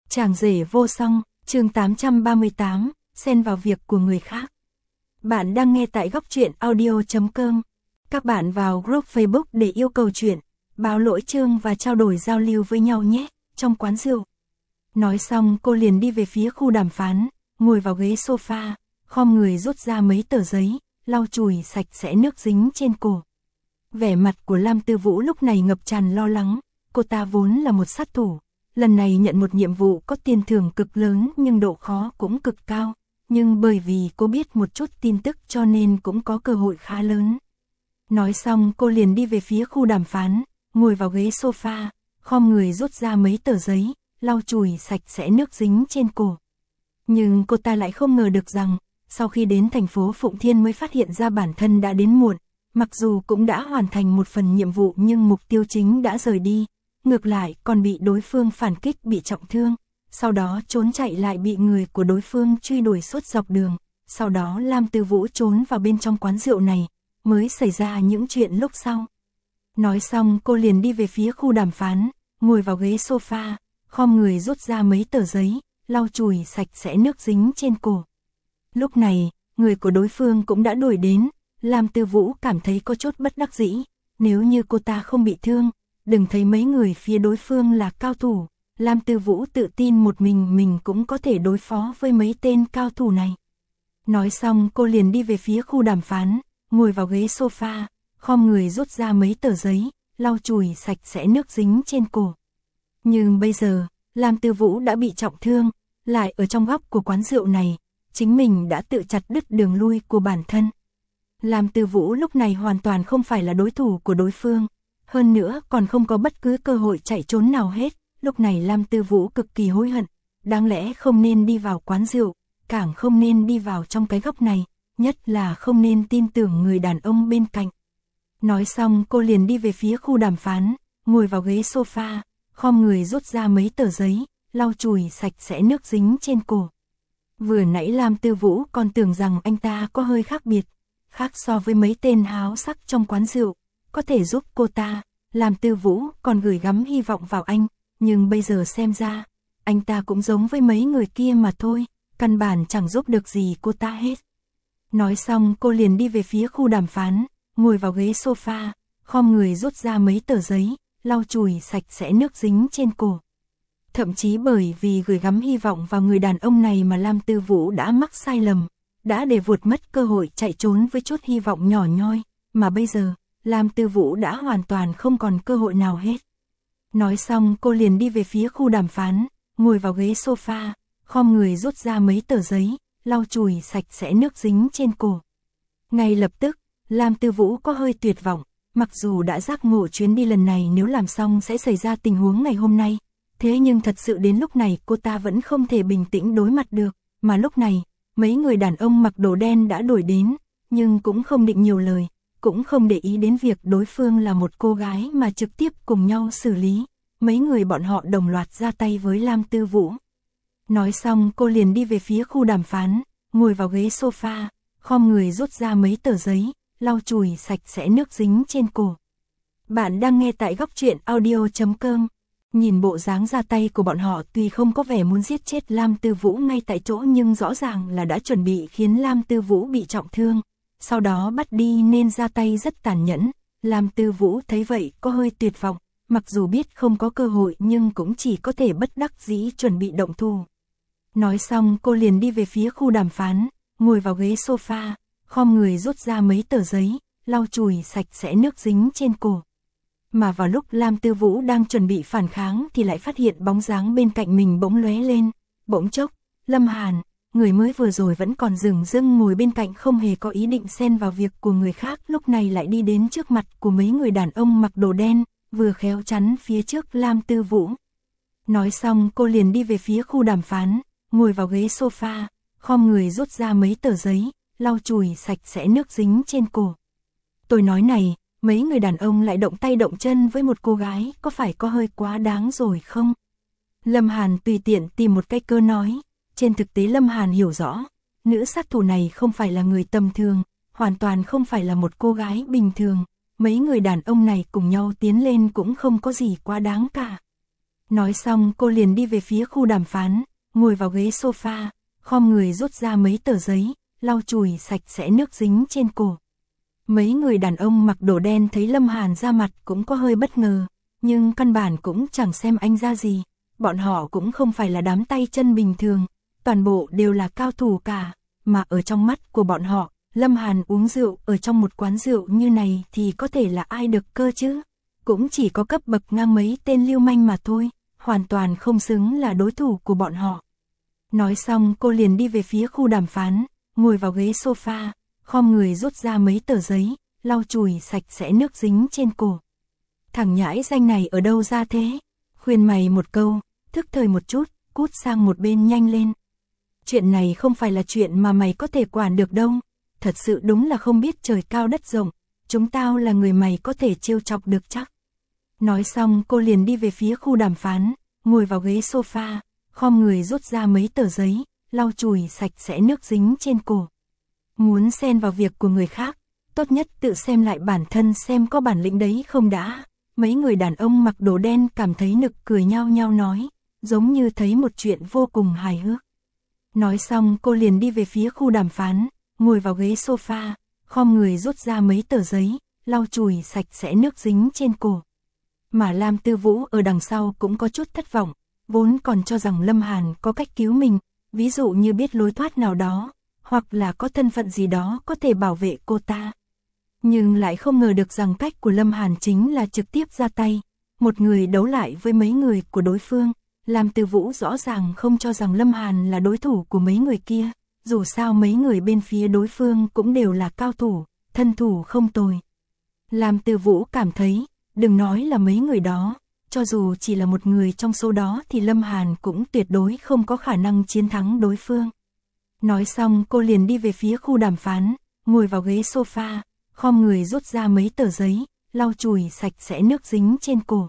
Chàng rể vô song, chương 838, xen vào việc của người khác. Bạn đang nghe tại góc truyện audio.com. Các bạn vào group Facebook để yêu cầu chuyện, báo lỗi chương và trao đổi giao lưu với nhau nhé, trong quán rượu. Nói xong cô liền đi về phía khu đàm phán, ngồi vào ghế sofa, khom người rút ra mấy tờ giấy, lau chùi sạch sẽ nước dính trên cổ. Vẻ mặt của Lam Tư Vũ lúc này ngập tràn lo lắng, cô ta vốn là một sát thủ. Lần này nhận một nhiệm vụ có tiền thưởng cực lớn nhưng độ khó cũng cực cao, nhưng bởi vì cô biết một chút tin tức cho nên cũng có cơ hội khá lớn. Nói xong cô liền đi về phía khu đàm phán, ngồi vào ghế sofa, khom người rút ra mấy tờ giấy, lau chùi sạch sẽ nước dính trên cổ. Nhưng cô ta lại không ngờ được rằng, sau khi đến thành phố Phụng Thiên mới phát hiện ra bản thân đã đến muộn, mặc dù cũng đã hoàn thành một phần nhiệm vụ nhưng mục tiêu chính đã rời đi. Ngược lại còn bị đối phương phản kích bị trọng thương, sau đó trốn chạy lại bị người của đối phương truy đuổi suốt dọc đường, sau đó Lam Tư Vũ trốn vào bên trong quán rượu này, mới xảy ra những chuyện lúc sau. Nói xong cô liền đi về phía khu đàm phán, ngồi vào ghế sofa, khom người rút ra mấy tờ giấy, lau chùi sạch sẽ nước dính trên cổ. Lúc này, người của đối phương cũng đã đuổi đến, Lam Tư Vũ cảm thấy có chút bất đắc dĩ, nếu như cô ta không bị thương, đừng thấy mấy người phía đối phương là cao thủ, Lam Tư Vũ tự tin một mình cũng có thể đối phó với mấy tên cao thủ này. Nói xong cô liền đi về phía khu đàm phán, ngồi vào ghế sofa, khom người rút ra mấy tờ giấy, lau chùi sạch sẽ nước dính trên cổ. Nhưng bây giờ, Lam Tư Vũ đã bị trọng thương, lại ở trong góc của quán rượu này, chính mình đã tự chặt đứt đường lui của bản thân. Lam Tư Vũ lúc này hoàn toàn không phải là đối thủ của đối phương. Hơn nữa còn không có bất cứ cơ hội chạy trốn nào hết, lúc này Lam Tư Vũ cực kỳ hối hận, đáng lẽ không nên đi vào quán rượu, càng không nên đi vào trong cái góc này, nhất là không nên tin tưởng người đàn ông bên cạnh. Nói xong cô liền đi về phía khu đàm phán, ngồi vào ghế sofa, khom người rút ra mấy tờ giấy, lau chùi sạch sẽ nước dính trên cổ. Vừa nãy Lam Tư Vũ còn tưởng rằng anh ta có hơi khác biệt, khác so với mấy tên háo sắc trong quán rượu, có thể giúp cô ta. Lam Tư Vũ còn gửi gắm hy vọng vào anh, nhưng bây giờ xem ra, anh ta cũng giống với mấy người kia mà thôi, căn bản chẳng giúp được gì cô ta hết. Nói xong cô liền đi về phía khu đàm phán, ngồi vào ghế sofa, khom người rút ra mấy tờ giấy, lau chùi sạch sẽ nước dính trên cổ. Thậm chí bởi vì gửi gắm hy vọng vào người đàn ông này mà Lam Tư Vũ đã mắc sai lầm, đã để vụt mất cơ hội chạy trốn với chút hy vọng nhỏ nhoi, mà bây giờ, Lam Tư Vũ đã hoàn toàn không còn cơ hội nào hết. Nói xong cô liền đi về phía khu đàm phán, ngồi vào ghế sofa, khom người rút ra mấy tờ giấy, lau chùi sạch sẽ nước dính trên cổ. Ngay lập tức, Lam Tư Vũ có hơi tuyệt vọng, mặc dù đã giác ngộ chuyến đi lần này nếu làm xong sẽ xảy ra tình huống ngày hôm nay, thế nhưng thật sự đến lúc này cô ta vẫn không thể bình tĩnh đối mặt được, mà lúc này, mấy người đàn ông mặc đồ đen đã đuổi đến, nhưng cũng không định nhiều lời. Cũng không để ý đến việc đối phương là một cô gái mà trực tiếp cùng nhau xử lý, mấy người bọn họ đồng loạt ra tay với Lam Tư Vũ. Nói xong cô liền đi về phía khu đàm phán, ngồi vào ghế sofa, khom người rút ra mấy tờ giấy, lau chùi sạch sẽ nước dính trên cổ. Bạn đang nghe tại góc truyện audio.com. Nhìn bộ dáng ra tay của bọn họ tuy không có vẻ muốn giết chết Lam Tư Vũ ngay tại chỗ nhưng rõ ràng là đã chuẩn bị khiến Lam Tư Vũ bị trọng thương. Sau đó bắt đi nên ra tay rất tàn nhẫn, Lam Tư Vũ thấy vậy có hơi tuyệt vọng, mặc dù biết không có cơ hội nhưng cũng chỉ có thể bất đắc dĩ chuẩn bị động thủ. Nói xong cô liền đi về phía khu đàm phán, ngồi vào ghế sofa, khom người rút ra mấy tờ giấy, lau chùi sạch sẽ nước dính trên cổ. Mà vào lúc Lam Tư Vũ đang chuẩn bị phản kháng thì lại phát hiện bóng dáng bên cạnh mình bỗng lóe lên, bỗng chốc, Lâm Hàn. Người mới vừa rồi vẫn còn dửng dưng ngồi bên cạnh không hề có ý định xen vào việc của người khác lúc này lại đi đến trước mặt của mấy người đàn ông mặc đồ đen, vừa khéo chắn phía trước Lam Tư Vũ. Nói xong cô liền đi về phía khu đàm phán, ngồi vào ghế sofa, khom người rút ra mấy tờ giấy, lau chùi sạch sẽ nước dính trên cổ. Tôi nói này, mấy người đàn ông lại động tay động chân với một cô gái có phải có hơi quá đáng rồi không? Lâm Hàn tùy tiện tìm một cái cơ nói. Trên thực tế Lâm Hàn hiểu rõ, nữ sát thủ này không phải là người tầm thường, hoàn toàn không phải là một cô gái bình thường, mấy người đàn ông này cùng nhau tiến lên cũng không có gì quá đáng cả. Nói xong cô liền đi về phía khu đàm phán, ngồi vào ghế sofa, khom người rút ra mấy tờ giấy, lau chùi sạch sẽ nước dính trên cổ. Mấy người đàn ông mặc đồ đen thấy Lâm Hàn ra mặt cũng có hơi bất ngờ, nhưng căn bản cũng chẳng xem anh ra gì. Bọn họ cũng không phải là đám tay chân bình thường, toàn bộ đều là cao thủ cả, mà ở trong mắt của bọn họ, Lâm Hàn uống rượu ở trong một quán rượu như này thì có thể là ai được cơ chứ? Cũng chỉ có cấp bậc ngang mấy tên lưu manh mà thôi, hoàn toàn không xứng là đối thủ của bọn họ. Nói xong cô liền đi về phía khu đàm phán, ngồi vào ghế sofa, khom người rút ra mấy tờ giấy, lau chùi sạch sẽ nước dính trên cổ. Thằng nhãi danh này ở đâu ra thế? Khuyên mày một câu, thức thời một chút, cút sang một bên nhanh lên. Chuyện này không phải là chuyện mà mày có thể quản được đâu, thật sự đúng là không biết trời cao đất rộng, chúng tao là người mày có thể trêu chọc được chắc. Nói xong cô liền đi về phía khu đàm phán, ngồi vào ghế sofa, khom người rút ra mấy tờ giấy, lau chùi sạch sẽ nước dính trên cổ. Muốn xen vào việc của người khác, tốt nhất tự xem lại bản thân xem có bản lĩnh đấy không đã. Mấy người đàn ông mặc đồ đen cảm thấy nực cười nhao nhao nói, giống như thấy một chuyện vô cùng hài hước. Nói xong cô liền đi về phía khu đàm phán, ngồi vào ghế sofa, khom người rút ra mấy tờ giấy, lau chùi sạch sẽ nước dính trên cổ. Mà Lam Tư Vũ ở đằng sau cũng có chút thất vọng, vốn còn cho rằng Lâm Hàn có cách cứu mình, ví dụ như biết lối thoát nào đó, hoặc là có thân phận gì đó có thể bảo vệ cô ta. Nhưng lại không ngờ được rằng cách của Lâm Hàn chính là trực tiếp ra tay, một người đấu lại với mấy người của đối phương. Lam Tư Vũ rõ ràng không cho rằng Lâm Hàn là đối thủ của mấy người kia, dù sao mấy người bên phía đối phương cũng đều là cao thủ, thân thủ không tồi. Lam Tư Vũ cảm thấy, đừng nói là mấy người đó, cho dù chỉ là một người trong số đó thì Lâm Hàn cũng tuyệt đối không có khả năng chiến thắng đối phương. Nói xong cô liền đi về phía khu đàm phán, ngồi vào ghế sofa, khom người rút ra mấy tờ giấy, lau chùi sạch sẽ nước dính trên cổ.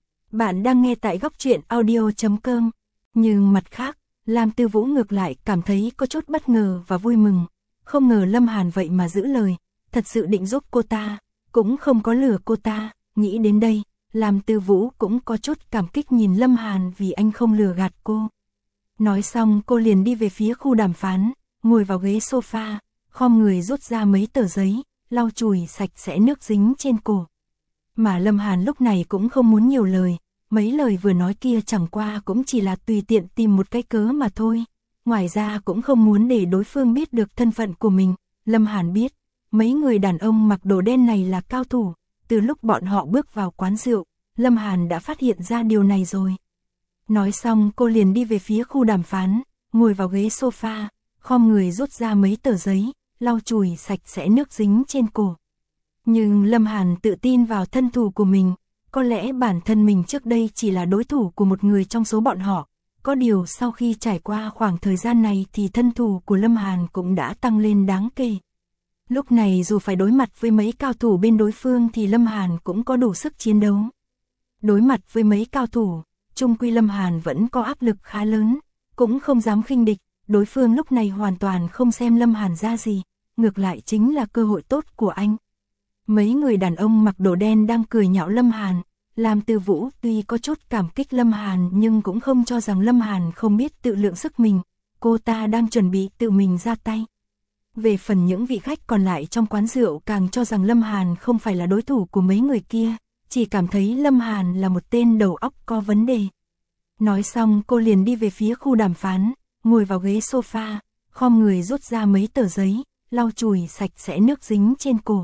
Bạn đang nghe tại góc truyện audio.com. Nhưng mặt khác, Lam Tư Vũ ngược lại cảm thấy có chút bất ngờ và vui mừng. Không ngờ Lâm Hàn vậy mà giữ lời, thật sự định giúp cô ta, cũng không có lừa cô ta. Nghĩ đến đây, Lam Tư Vũ cũng có chút cảm kích nhìn Lâm Hàn vì anh không lừa gạt cô. Nói xong cô liền đi về phía khu đàm phán, ngồi vào ghế sofa, khom người rút ra mấy tờ giấy, lau chùi sạch sẽ nước dính trên cổ. Mà Lâm Hàn lúc này cũng không muốn nhiều lời, mấy lời vừa nói kia chẳng qua cũng chỉ là tùy tiện tìm một cái cớ mà thôi. Ngoài ra cũng không muốn để đối phương biết được thân phận của mình. Lâm Hàn biết, mấy người đàn ông mặc đồ đen này là cao thủ, từ lúc bọn họ bước vào quán rượu, Lâm Hàn đã phát hiện ra điều này rồi. Nói xong cô liền đi về phía khu đàm phán, ngồi vào ghế sofa, khom người rút ra mấy tờ giấy, lau chùi sạch sẽ nước dính trên cổ. Nhưng Lâm Hàn tự tin vào thân thủ của mình, có lẽ bản thân mình trước đây chỉ là đối thủ của một người trong số bọn họ. Có điều sau khi trải qua khoảng thời gian này thì thân thủ của Lâm Hàn cũng đã tăng lên đáng kể. Lúc này dù phải đối mặt với mấy cao thủ bên đối phương thì Lâm Hàn cũng có đủ sức chiến đấu. Đối mặt với mấy cao thủ, chung quy Lâm Hàn vẫn có áp lực khá lớn, cũng không dám khinh địch. Đối phương lúc này hoàn toàn không xem Lâm Hàn ra gì, ngược lại chính là cơ hội tốt của anh. Mấy người đàn ông mặc đồ đen đang cười nhạo Lâm Hàn. Lam Tư Vũ tuy có chút cảm kích Lâm Hàn nhưng cũng không cho rằng Lâm Hàn không biết tự lượng sức mình. Cô ta đang chuẩn bị tự mình ra tay. Về phần những vị khách còn lại trong quán rượu càng cho rằng Lâm Hàn không phải là đối thủ của mấy người kia, chỉ cảm thấy Lâm Hàn là một tên đầu óc có vấn đề. Nói xong cô liền đi về phía khu đàm phán, ngồi vào ghế sofa, khom người rút ra mấy tờ giấy, lau chùi sạch sẽ nước dính trên cổ.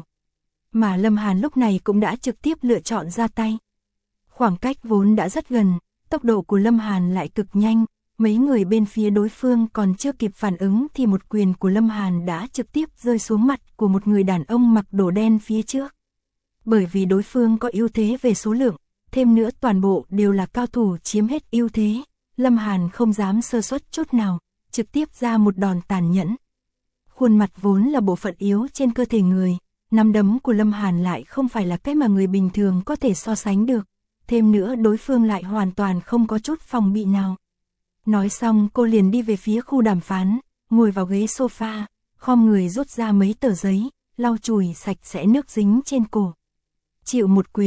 Mà Lâm Hàn lúc này cũng đã trực tiếp lựa chọn ra tay. Khoảng cách vốn đã rất gần, tốc độ của Lâm Hàn lại cực nhanh, mấy người bên phía đối phương còn chưa kịp phản ứng thì một quyền của Lâm Hàn đã trực tiếp rơi xuống mặt của một người đàn ông mặc đồ đen phía trước. Bởi vì đối phương có ưu thế về số lượng, thêm nữa toàn bộ đều là cao thủ chiếm hết ưu thế, Lâm Hàn không dám sơ suất chút nào, trực tiếp ra một đòn tàn nhẫn. Khuôn mặt vốn là bộ phận yếu trên cơ thể người, nắm đấm của Lâm Hàn lại không phải là cái mà người bình thường có thể so sánh được, thêm nữa đối phương lại hoàn toàn không có chút phòng bị nào. Nói xong cô liền đi về phía khu đàm phán, ngồi vào ghế sofa, khom người rút ra mấy tờ giấy, lau chùi sạch sẽ nước dính trên cổ. Chịu một quyền,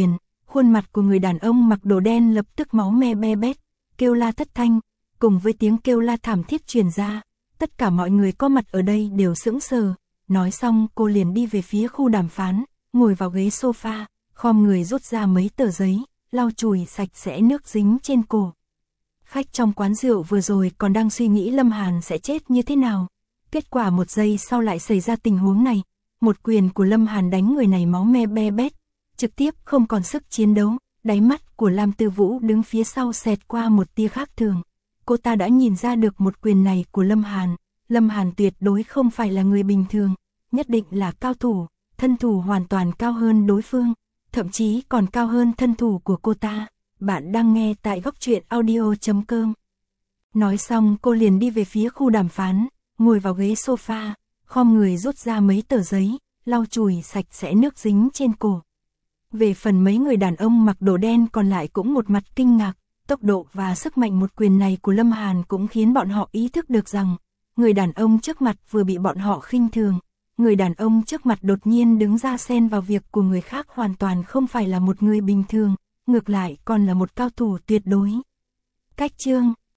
Khuôn mặt của người đàn ông mặc đồ đen lập tức máu me be bét, kêu la thất thanh, cùng với tiếng kêu la thảm thiết truyền ra, tất cả mọi người có mặt ở đây đều sững sờ. Nói xong cô liền đi về phía khu đàm phán, ngồi vào ghế sofa, khom người rút ra mấy tờ giấy, lau chùi sạch sẽ nước dính trên cổ. Khách trong quán rượu vừa rồi còn đang suy nghĩ Lâm Hàn sẽ chết như thế nào. Kết quả một giây sau lại xảy ra tình huống này. Một quyền của Lâm Hàn đánh người này máu me be bét, trực tiếp không còn sức chiến đấu. Đáy mắt của Lam Tư Vũ đứng phía sau xẹt qua một tia khác thường. Cô ta đã nhìn ra được một quyền này của Lâm Hàn. Lâm Hàn tuyệt đối không phải là người bình thường, nhất định là cao thủ, thân thủ hoàn toàn cao hơn đối phương, thậm chí còn cao hơn thân thủ của cô ta. Bạn đang nghe tại Góc Truyện Audio.com. Nói xong cô liền đi về phía khu đàm phán, ngồi vào ghế sofa, khom người rút ra mấy tờ giấy, lau chùi sạch sẽ nước dính trên cổ. Về phần mấy người đàn ông mặc đồ đen còn lại cũng một mặt kinh ngạc, tốc độ và sức mạnh một quyền này của Lâm Hàn cũng khiến bọn họ ý thức được rằng, người đàn ông trước mặt vừa bị bọn họ khinh thường, người đàn ông trước mặt đột nhiên đứng ra xen vào việc của người khác hoàn toàn không phải là một người bình thường, ngược lại còn là một cao thủ tuyệt đối. Cách chương